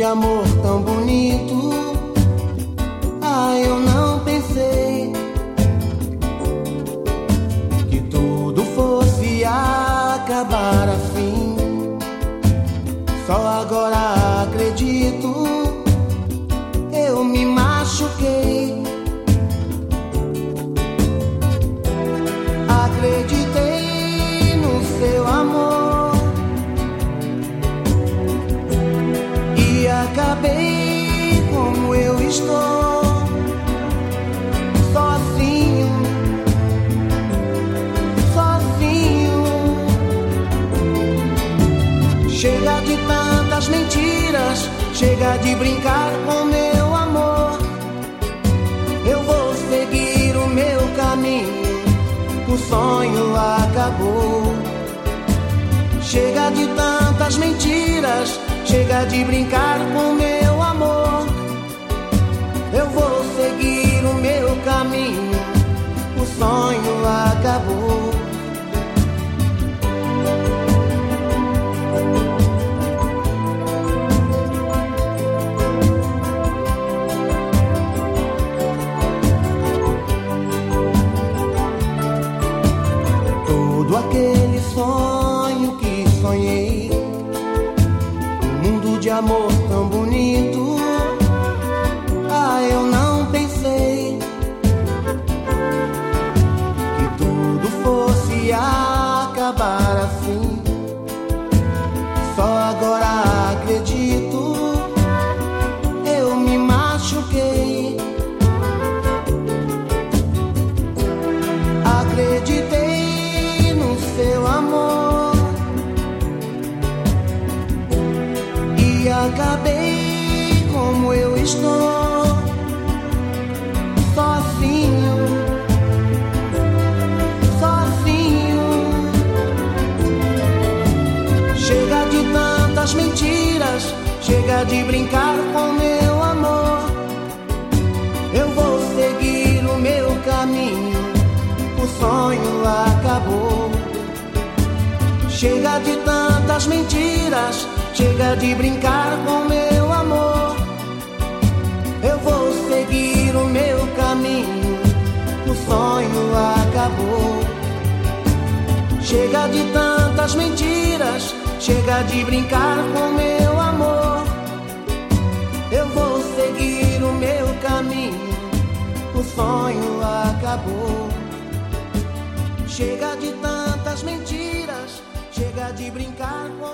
amor tão bonito. Ah, eu não pensei que tudo fosse acabar assim. Só agora acredito, eu me machuquei. Acreditei no seu amor e acabei como eu estou, sozinho, sozinho. Chega de tantas mentiras, chega de brincar com meu amor. Eu vou seguir o meu caminho, o sonho acabou. Chega de tantas mentiras, chega de brincar com meu amor. Eu vou seguir o meu caminho, o sonho acabou. Todo aquele sonho que sonhei, um mundo de amor tão bonito. Ah, eu não pensei que tudo fosse acabar assim. Só agora acredito, eu me machuquei. Acreditei no seu amor e acabei como eu estou, sozinho, sozinho. Chega de tantas mentiras, chega de brincar com meu amor. Eu vou seguir o meu caminho, o sonho acabou. Chega de tantas mentiras, chega de brincar com meu amor. Eu vou seguir o meu caminho, o sonho acabou. Chega de tantas mentiras, chega de brincar com meu amor. Eu vou seguir o meu caminho, o sonho acabou. Chega de tantas mentiras, chega de brincar com